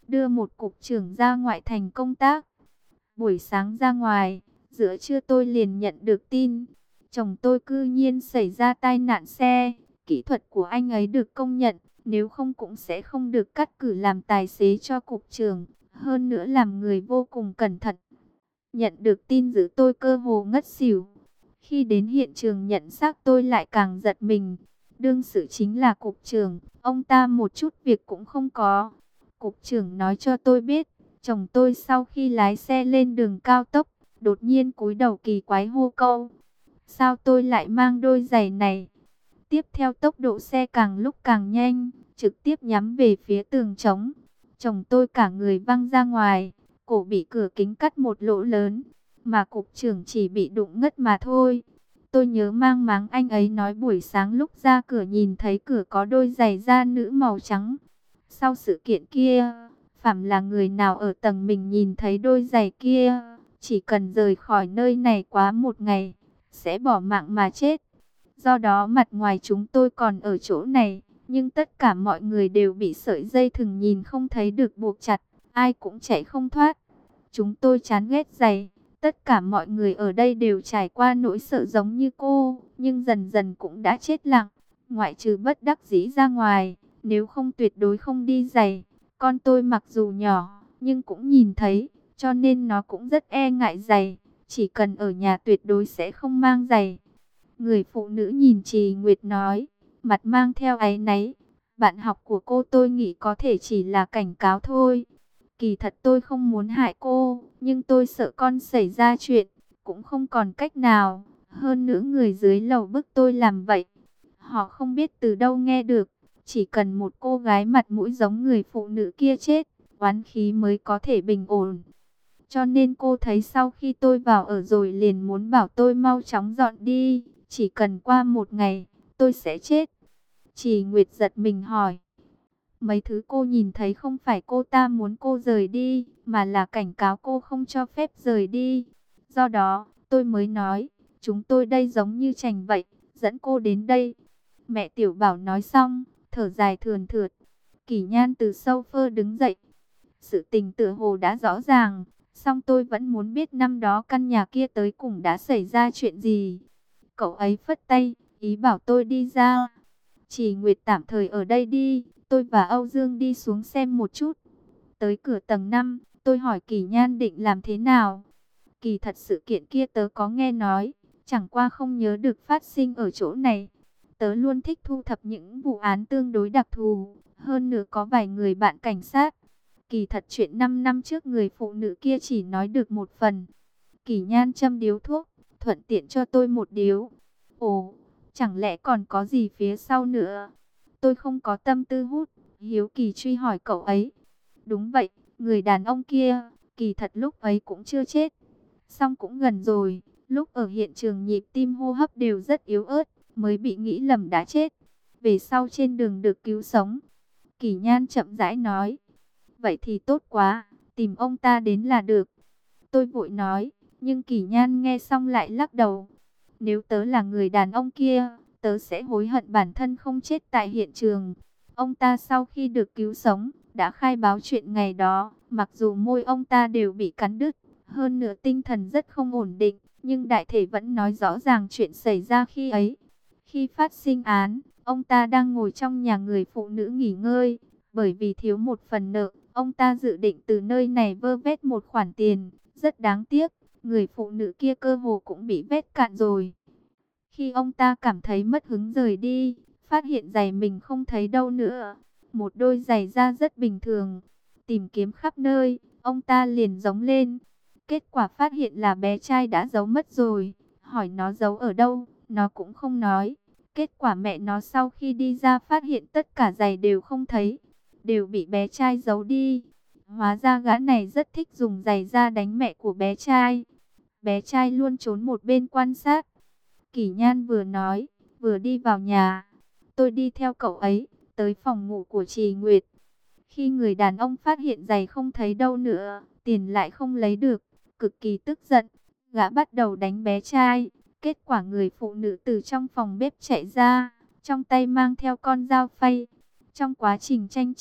đưa một cục trưởng ra ngoại thành công tác. Buổi sáng ra ngoài, giữa trưa tôi liền nhận được tin, chồng tôi cư nhiên xảy ra tai nạn xe. Kỹ thuật của anh ấy được công nhận, nếu không cũng sẽ không được cắt cử làm tài xế cho cục trưởng. Hơn nữa làm người vô cùng cẩn thận. Nhận được tin dữ tôi cơ hồ ngất xỉu. Khi đến hiện trường nhận xác tôi lại càng giật mình. Đương sự chính là cục trưởng, ông ta một chút việc cũng không có. Cục trưởng nói cho tôi biết, chồng tôi sau khi lái xe lên đường cao tốc, đột nhiên cúi đầu kỳ quái hô câu: sao tôi lại mang đôi giày này? Tiếp theo tốc độ xe càng lúc càng nhanh, trực tiếp nhắm về phía tường trống. Chồng tôi cả người văng ra ngoài, cổ bị cửa kính cắt một lỗ lớn, mà cục trưởng chỉ bị đụng ngất mà thôi. Tôi nhớ mang máng anh ấy nói buổi sáng lúc ra cửa nhìn thấy cửa có đôi giày da nữ màu trắng. Sau sự kiện kia, phàm là người nào ở tầng mình nhìn thấy đôi giày kia, chỉ cần rời khỏi nơi này quá một ngày, sẽ bỏ mạng mà chết. Do đó mặt ngoài chúng tôi còn ở chỗ này, nhưng tất cả mọi người đều bị sợi dây thừng nhìn không thấy được buộc chặt, ai cũng chạy không thoát. Chúng tôi chán ghét giày, tất cả mọi người ở đây đều trải qua nỗi sợ giống như cô, nhưng dần dần cũng đã chết lặng, ngoại trừ bất đắc dĩ ra ngoài, nếu không tuyệt đối không đi giày. Con tôi mặc dù nhỏ, nhưng cũng nhìn thấy, cho nên nó cũng rất e ngại giày, chỉ cần ở nhà tuyệt đối sẽ không mang giày. Người phụ nữ nhìn Trì Nguyệt nói, mặt mang theo áy náy, bạn học của cô tôi nghĩ có thể chỉ là cảnh cáo thôi. Kỳ thật tôi không muốn hại cô, nhưng tôi sợ con xảy ra chuyện, cũng không còn cách nào. Hơn nữa người dưới lầu bức tôi làm vậy. Họ không biết từ đâu nghe được, chỉ cần một cô gái mặt mũi giống người phụ nữ kia chết, oán khí mới có thể bình ổn. Cho nên cô thấy sau khi tôi vào ở rồi liền muốn bảo tôi mau chóng dọn đi. Chỉ cần qua một ngày, tôi sẽ chết. Chỉ Nguyệt giật mình hỏi. Mấy thứ cô nhìn thấy không phải cô ta muốn cô rời đi, mà là cảnh cáo cô không cho phép rời đi. Do đó, tôi mới nói, chúng tôi đây giống như chành vậy, dẫn cô đến đây. Mẹ Tiểu Bảo nói xong, thở dài thườn thượt. Kỷ Nhan từ sofa đứng dậy. Sự tình tựa hồ đã rõ ràng, song tôi vẫn muốn biết năm đó căn nhà kia tới cùng đã xảy ra chuyện gì. Cậu ấy phất tay, ý bảo tôi đi ra. Chỉ Nguyệt tạm thời ở đây đi, tôi và Âu Dương đi xuống xem một chút. Tới cửa tầng 5, tôi hỏi Kỳ Nhan định làm thế nào. Kỳ thật sự kiện kia tớ có nghe nói, chẳng qua không nhớ được phát sinh ở chỗ này. Tớ luôn thích thu thập những vụ án tương đối đặc thù, hơn nữa có vài người bạn cảnh sát. Kỳ thật chuyện 5 năm trước người phụ nữ kia chỉ nói được một phần. Kỳ Nhan châm điếu thuốc, thuận tiện cho tôi một điếu. Ồ, chẳng lẽ còn có gì phía sau nữa? Tôi không có tâm tư hút, hiếu kỳ truy hỏi cậu ấy. Đúng vậy, người đàn ông kia, kỳ thật lúc ấy cũng chưa chết. Xong cũng gần rồi, lúc ở hiện trường nhịp tim hô hấp đều rất yếu ớt, mới bị nghĩ lầm đã chết. Về sau trên đường được cứu sống. Kỳ Nhan chậm rãi nói. Vậy thì tốt quá, tìm ông ta đến là được. Tôi vội nói, nhưng Kỳ Nhan nghe xong lại lắc đầu. Nếu tớ là người đàn ông kia, tớ sẽ hối hận bản thân không chết tại hiện trường. Ông ta sau khi được cứu sống, đã khai báo chuyện ngày đó, mặc dù môi ông ta đều bị cắn đứt, hơn nữa tinh thần rất không ổn định, nhưng đại thể vẫn nói rõ ràng chuyện xảy ra khi ấy. Khi phát sinh án, ông ta đang ngồi trong nhà người phụ nữ nghỉ ngơi, bởi vì thiếu một phần nợ, ông ta dự định từ nơi này vơ vét một khoản tiền, rất đáng tiếc, người phụ nữ kia cơ hồ cũng bị vét cạn rồi. Khi ông ta cảm thấy mất hứng rời đi, phát hiện giày mình không thấy đâu nữa, một đôi giày da rất bình thường, tìm kiếm khắp nơi, ông ta liền giống lên. Kết quả phát hiện là bé trai đã giấu mất rồi, hỏi nó giấu ở đâu, nó cũng không nói. Kết quả mẹ nó sau khi đi ra phát hiện tất cả giày đều không thấy, đều bị bé trai giấu đi. Hóa ra gã này rất thích dùng giày da đánh mẹ của bé trai. Bé trai luôn trốn một bên quan sát. Kỷ Nhan vừa nói, vừa đi vào nhà. Tôi đi theo cậu ấy, tới phòng ngủ của Trì Nguyệt. Khi người đàn ông phát hiện giày không thấy đâu nữa, tiền lại không lấy được, cực kỳ tức giận. Gã bắt đầu đánh bé trai. Kết quả người phụ nữ từ trong phòng bếp chạy ra, trong tay mang theo con dao phay. Trong quá trình tranh chấp,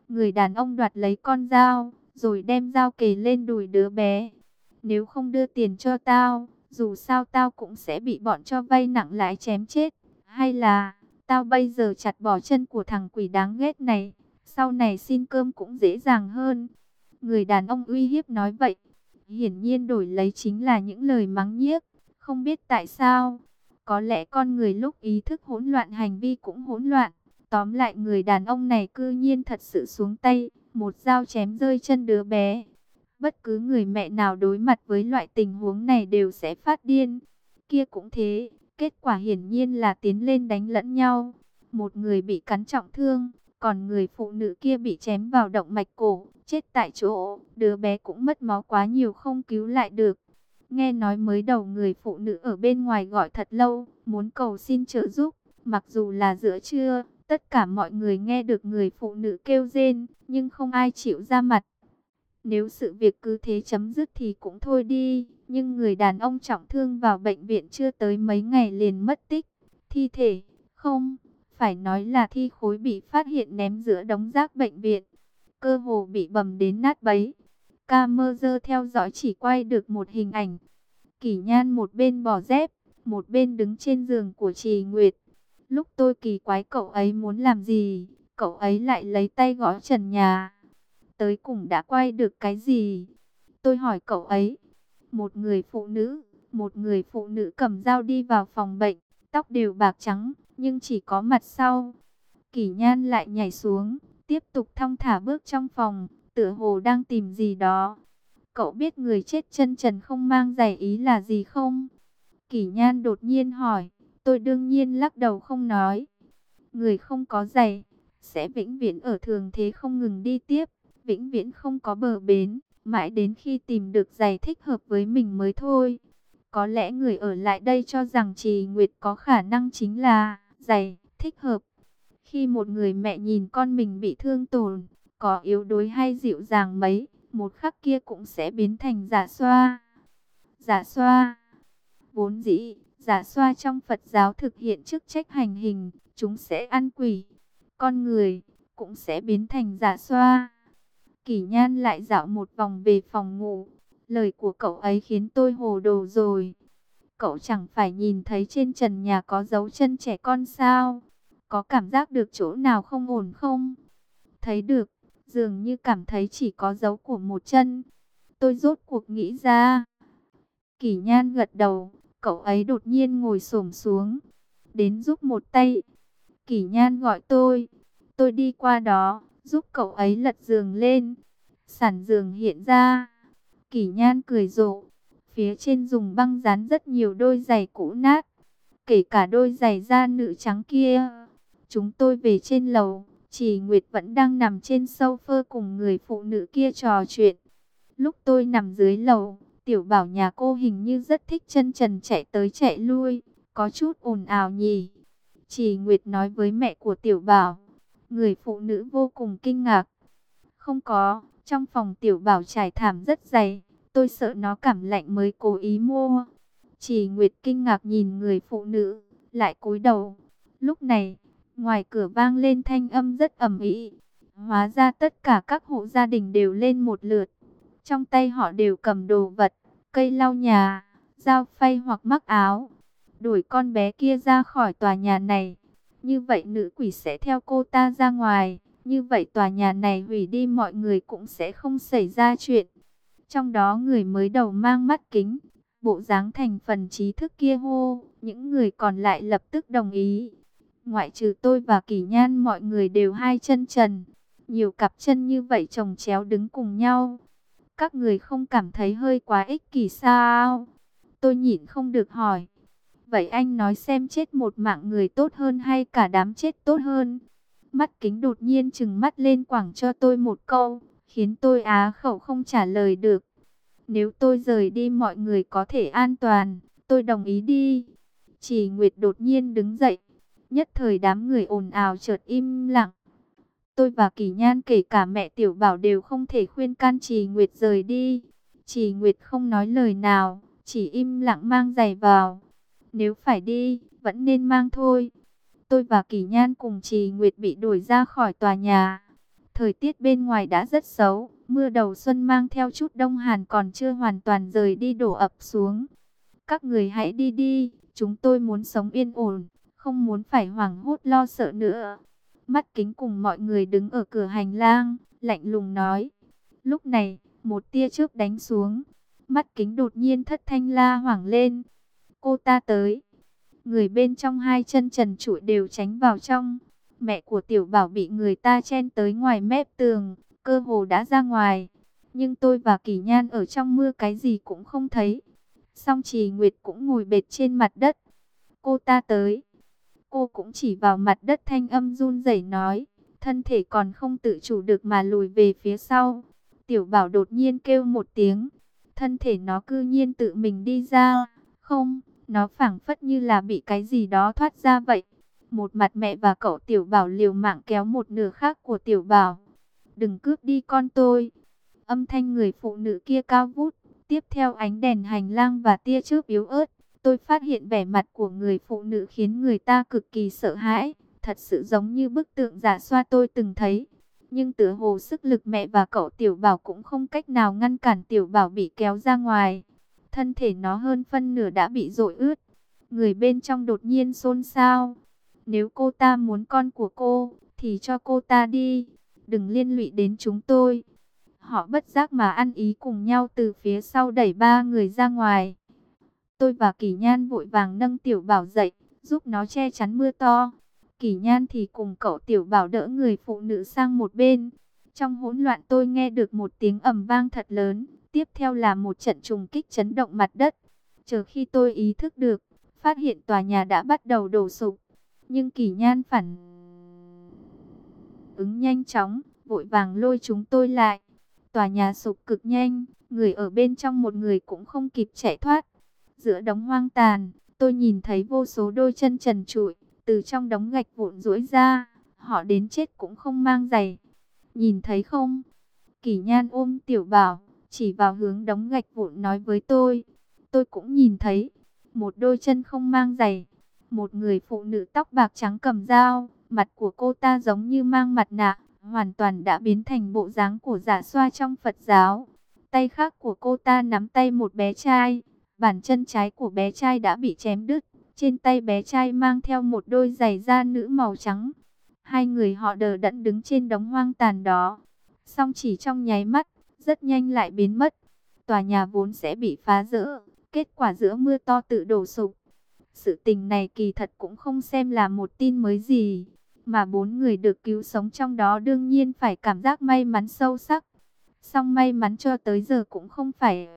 Người đàn ông đoạt lấy con dao, rồi đem dao kề lên đùi đứa bé. Nếu không đưa tiền cho tao, dù sao tao cũng sẽ bị bọn cho vay nặng lãi chém chết. Hay là, tao bây giờ chặt bỏ chân của thằng quỷ đáng ghét này, sau này xin cơm cũng dễ dàng hơn. Người đàn ông uy hiếp nói vậy, hiển nhiên đổi lấy chính là những lời mắng nhiếc. Không biết tại sao, có lẽ con người lúc ý thức hỗn loạn hành vi cũng hỗn loạn. Tóm lại người đàn ông này cư nhiên thật sự xuống tay, một dao chém rơi chân đứa bé. Bất cứ người mẹ nào đối mặt với loại tình huống này đều sẽ phát điên. Kia cũng thế, kết quả hiển nhiên là tiến lên đánh lẫn nhau. Một người bị cắn trọng thương, còn người phụ nữ kia bị chém vào động mạch cổ, chết tại chỗ. Đứa bé cũng mất máu quá nhiều không cứu lại được. Nghe nói mới đầu người phụ nữ ở bên ngoài gọi thật lâu, muốn cầu xin trợ giúp. Mặc dù là giữa trưa, tất cả mọi người nghe được người phụ nữ kêu rên, nhưng không ai chịu ra mặt. Nếu sự việc cứ thế chấm dứt thì cũng thôi đi, nhưng người đàn ông trọng thương vào bệnh viện chưa tới mấy ngày liền mất tích. Thi thể, không, phải nói là thi khối bị phát hiện ném giữa đống rác bệnh viện, cơ hồ bị bầm đến nát bấy. Camera theo dõi chỉ quay được một hình ảnh. Kỷ Nhan một bên bỏ dép, một bên đứng trên giường của Trì Nguyệt. Lúc tôi kỳ quái cậu ấy muốn làm gì, cậu ấy lại lấy tay gõ trần nhà. Tới cùng đã quay được cái gì? Tôi hỏi cậu ấy. Một người phụ nữ cầm dao đi vào phòng bệnh, tóc đều bạc trắng, nhưng chỉ có mặt sau. Kỷ Nhan lại nhảy xuống, tiếp tục thong thả bước trong phòng, tựa hồ đang tìm gì đó. Cậu biết người chết chân trần không mang giày ý là gì không? Kỷ Nhan đột nhiên hỏi. Tôi đương nhiên lắc đầu không nói. Người không có giày sẽ vĩnh viễn ở thường thế không ngừng đi tiếp, vĩnh viễn không có bờ bến, mãi đến khi tìm được giày thích hợp với mình mới thôi. Có lẽ người ở lại đây cho rằng Trì Nguyệt có khả năng chính là giày thích hợp. Khi một người mẹ nhìn con mình bị thương tổn, có yếu đuối hay dịu dàng mấy, một khắc kia cũng sẽ biến thành giả xoa. Giả xoa, vốn dĩ giả xoa trong Phật giáo thực hiện chức trách hành hình, chúng sẽ ăn quỷ. Con người cũng sẽ biến thành giả xoa. Kỷ Nhan lại dạo một vòng về phòng ngủ. Lời của cậu ấy khiến tôi hồ đồ rồi. Cậu chẳng phải nhìn thấy trên trần nhà có dấu chân trẻ con sao? Có cảm giác được chỗ nào không ổn không? Thấy được, dường như cảm thấy chỉ có dấu của một chân. Tôi rốt cuộc nghĩ ra. Kỷ Nhan gật đầu. Cậu ấy đột nhiên ngồi xổm xuống, đến giúp một tay. Kỷ Nhan gọi tôi đi qua đó, giúp cậu ấy lật giường lên. Sản giường hiện ra. Kỷ Nhan cười rộ. Phía trên dùng băng dán rất nhiều đôi giày cũ nát, kể cả đôi giày da nữ trắng kia. Chúng tôi về trên lầu, Trì Nguyệt vẫn đang nằm trên sofa cùng người phụ nữ kia trò chuyện. Lúc tôi nằm dưới lầu, Tiểu Bảo nhà cô hình như rất thích chân trần chạy tới chạy lui, có chút ồn ào nhỉ. Trì Nguyệt nói với mẹ của Tiểu Bảo. Người phụ nữ vô cùng kinh ngạc. Không có, trong phòng Tiểu Bảo trải thảm rất dày, tôi sợ nó cảm lạnh mới cố ý mua. Trì Nguyệt kinh ngạc nhìn người phụ nữ, lại cúi đầu. Lúc này, ngoài cửa vang lên thanh âm rất ầm ĩ. Hóa ra tất cả các hộ gia đình đều lên một lượt. Trong tay họ đều cầm đồ vật, cây lau nhà, dao phay hoặc mắc áo. Đuổi con bé kia ra khỏi tòa nhà này. Như vậy nữ quỷ sẽ theo cô ta ra ngoài. Như vậy tòa nhà này hủy đi, mọi người cũng sẽ không xảy ra chuyện. Trong đó người mới đầu mang mắt kính, bộ dáng thành phần trí thức kia hô. Những người còn lại lập tức đồng ý. Ngoại trừ tôi và Kỷ Nhan, mọi người đều hai chân trần. Nhiều cặp chân như vậy chồng chéo đứng cùng nhau. Các người không cảm thấy hơi quá ích kỷ sao? Tôi nhịn không được hỏi. Vậy anh nói xem, chết một mạng người tốt hơn hay cả đám chết tốt hơn? Mắt kính đột nhiên trừng mắt lên quẳng cho tôi một câu, khiến tôi á khẩu không trả lời được. Nếu tôi rời đi mọi người có thể an toàn, tôi đồng ý đi. Trì Nguyệt đột nhiên đứng dậy. Nhất thời đám người ồn ào chợt im lặng. Tôi và Kỷ Nhan kể cả mẹ Tiểu Bảo đều không thể khuyên can Trì Nguyệt rời đi. Trì Nguyệt không nói lời nào, chỉ im lặng mang giày vào. Nếu phải đi, vẫn nên mang thôi. Tôi và Kỷ Nhan cùng Trì Nguyệt bị đuổi ra khỏi tòa nhà. Thời tiết bên ngoài đã rất xấu, mưa đầu xuân mang theo chút đông hàn còn chưa hoàn toàn rời đi đổ ập xuống. Các người hãy đi đi, chúng tôi muốn sống yên ổn, không muốn phải hoảng hốt lo sợ nữa. Mắt Kính cùng mọi người đứng ở cửa hành lang, lạnh lùng nói. Lúc này, một tia chớp đánh xuống, mắt Kính đột nhiên thất thanh la hoảng lên. Cô ta tới. Người bên trong hai chân trần trụi đều tránh vào trong. Mẹ của Tiểu Bảo bị người ta chen tới ngoài mép tường, cơ hồ đã ra ngoài. Nhưng tôi và Kỳ Nhan ở trong mưa cái gì cũng không thấy. Song Trì Nguyệt cũng ngồi bệt trên mặt đất. Cô ta tới. Cô cũng chỉ vào mặt đất, thanh âm run rẩy nói. Thân thể còn không tự chủ được mà lùi về phía sau. Tiểu Bảo đột nhiên kêu một tiếng. Thân thể nó cư nhiên tự mình đi ra. Không, nó phảng phất như là bị cái gì đó thoát ra vậy. Một mặt mẹ và cậu Tiểu Bảo liều mạng kéo một nửa khác của Tiểu Bảo. Đừng cướp đi con tôi. Âm thanh người phụ nữ kia cao vút. Tiếp theo ánh đèn hành lang và tia chớp yếu ớt. Tôi phát hiện vẻ mặt của người phụ nữ khiến người ta cực kỳ sợ hãi. Thật sự giống như bức tượng giả xoa tôi từng thấy. Nhưng tựa hồ sức lực mẹ và cậu Tiểu Bảo cũng không cách nào ngăn cản Tiểu Bảo bị kéo ra ngoài. Thân thể nó hơn phân nửa đã bị dội ướt. Người bên trong đột nhiên xôn xao. Nếu cô ta muốn con của cô, thì cho cô ta đi. Đừng liên lụy đến chúng tôi. Họ bất giác mà ăn ý cùng nhau từ phía sau đẩy ba người ra ngoài. Tôi và Kỳ Nhan vội vàng nâng Tiểu Bảo dậy, giúp nó che chắn mưa to. Kỳ Nhan thì cùng cậu Tiểu Bảo đỡ người phụ nữ sang một bên. Trong hỗn loạn tôi nghe được một tiếng ầm vang thật lớn. Tiếp theo là một trận trùng kích chấn động mặt đất. Chờ khi tôi ý thức được, phát hiện tòa nhà đã bắt đầu đổ sụp. Nhưng Kỳ Nhan phản ứng nhanh chóng, vội vàng lôi chúng tôi lại. Tòa nhà sụp cực nhanh, người ở bên trong một người cũng không kịp chạy thoát. Giữa đống hoang tàn, tôi nhìn thấy vô số đôi chân trần trụi, từ trong đống gạch vụn duỗi ra. Họ đến chết cũng không mang giày. Nhìn thấy không? Kỳ Nhan ôm Tiểu Bảo, chỉ vào hướng đống gạch vụn nói với tôi. Tôi cũng nhìn thấy, một đôi chân không mang giày. Một người phụ nữ tóc bạc trắng cầm dao, mặt của cô ta giống như mang mặt nạ, hoàn toàn đã biến thành bộ dáng của Dạ Xoa trong Phật giáo. Tay khác của cô ta nắm tay một bé trai, bàn chân trái của bé trai đã bị chém đứt. Trên tay bé trai mang theo một đôi giày da nữ màu trắng. Hai người họ đờ đẫn đứng trên đống hoang tàn đó. Song chỉ trong nháy mắt, rất nhanh lại biến mất. Tòa nhà vốn sẽ bị phá rỡ, kết quả giữa mưa to tự đổ sụp. Sự tình này kỳ thật cũng không xem là một tin mới gì, mà bốn người được cứu sống trong đó đương nhiên phải cảm giác may mắn sâu sắc. Song may mắn cho tới giờ cũng không phải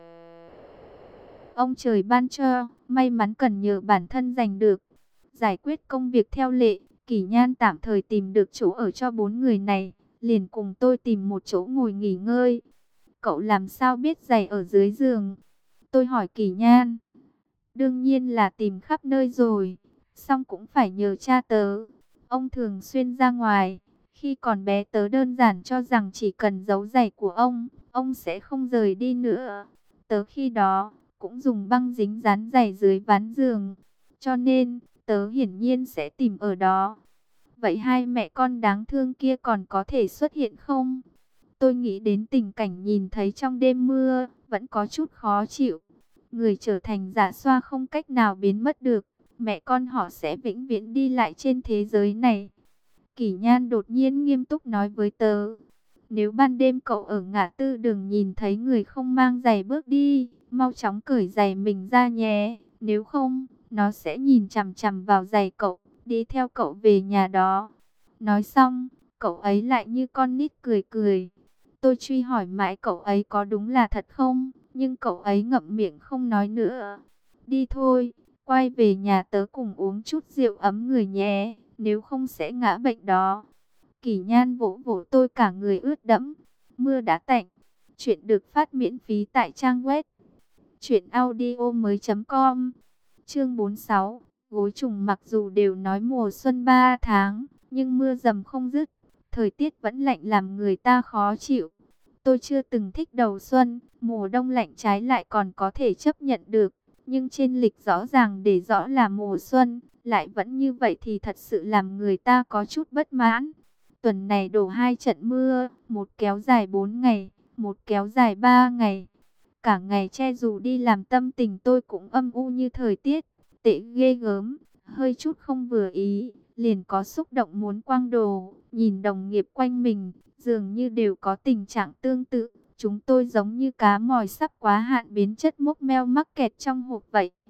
ông trời ban cho, may mắn cần nhờ bản thân giành được. Giải quyết công việc theo lệ, Kỳ Nhan tạm thời tìm được chỗ ở cho bốn người này, liền cùng tôi tìm một chỗ ngồi nghỉ ngơi. Cậu làm sao biết giày ở dưới giường? Tôi hỏi Kỳ Nhan. Đương nhiên là tìm khắp nơi rồi, song cũng phải nhờ cha tớ. Ông thường xuyên ra ngoài, khi còn bé tớ đơn giản cho rằng chỉ cần giấu giày của ông sẽ không rời đi nữa. Tớ khi đó cũng dùng băng dính dán giày dưới ván giường, cho nên tớ hiển nhiên sẽ tìm ở đó. Vậy hai mẹ con đáng thương kia còn có thể xuất hiện không? Tôi nghĩ đến tình cảnh nhìn thấy trong đêm mưa, vẫn có chút khó chịu. Người trở thành Dạ Xoa không cách nào biến mất được, mẹ con họ sẽ vĩnh viễn đi lại trên thế giới này. Kỳ Nhan đột nhiên nghiêm túc nói với tớ. Nếu ban đêm cậu ở ngã tư đường nhìn thấy người không mang giày bước đi, mau chóng cởi giày mình ra nhé. Nếu không, nó sẽ nhìn chằm chằm vào giày cậu, đi theo cậu về nhà đó. Nói xong, cậu ấy lại như con nít cười cười. Tôi truy hỏi mãi cậu ấy có đúng là thật không, nhưng cậu ấy ngậm miệng không nói nữa. Đi thôi, quay về nhà tớ cùng uống chút rượu ấm người nhé, nếu không sẽ ngã bệnh đó. Kỳ Nhan vỗ vỗ tôi cả người ướt đẫm. Mưa đã tạnh. Chuyện được phát miễn phí tại trang web truyệnaudiomoi.com. Chương 46. Gối trùng mặc dù đều nói mùa xuân 3 tháng, nhưng mưa dầm không dứt, thời tiết vẫn lạnh làm người ta khó chịu. Tôi chưa từng thích đầu xuân, mùa đông lạnh trái lại còn có thể chấp nhận được, nhưng trên lịch rõ ràng để rõ là mùa xuân, lại vẫn như vậy thì thật sự làm người ta có chút bất mãn. tuần này đổ 2 trận mưa, một kéo dài 4 ngày, một kéo dài 3 ngày. Cả ngày che dù đi làm tâm tình tôi cũng âm u như thời tiết, tệ ghê gớm, hơi chút không vừa ý, liền có xúc động muốn quăng đồ, nhìn đồng nghiệp quanh mình, dường như đều có tình trạng tương tự. Chúng tôi giống như cá mòi sắp quá hạn biến chất mốc meo mắc kẹt trong hộp vậy.